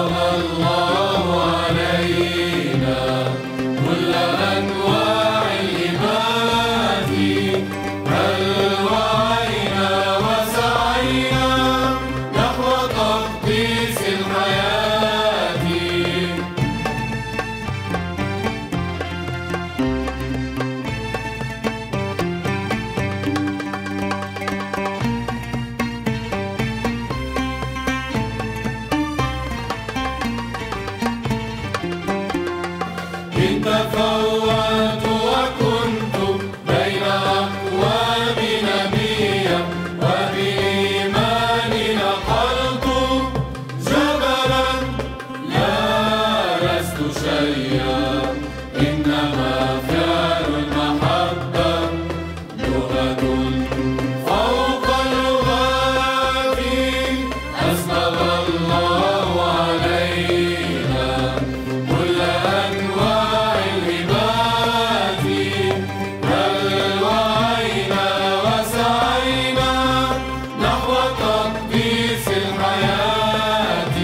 تفوّت وكنت بين أقوام نبيا وبإيمان نقلت جبلا لا لست شيئا إنما فعل المحبة لغة فوق اللغات أسبغ الله علينا كل أنواع الهبات بل وعينا وسعينا نحو تقديس الحياة.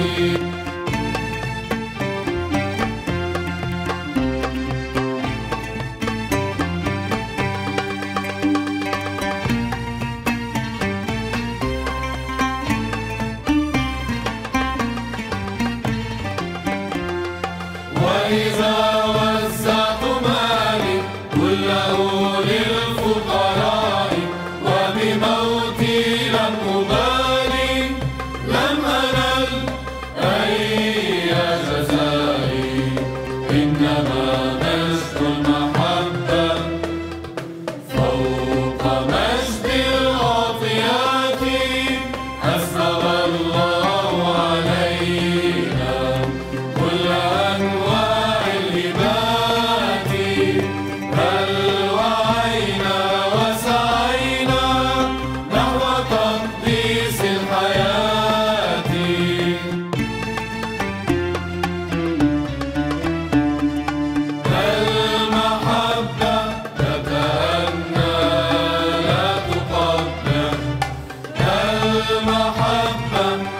وإذا وزعت مالي كله للفقراء وبموتي لم أبالي لم أنل أي جزائي إنما مجد المحبة فوق مجد العطيات أسبغ الله علينا كل أنواع الهبات بل وعينا وسعينا نحو تقديس الحياة. المحبة تتأنى لا تقدم المحبة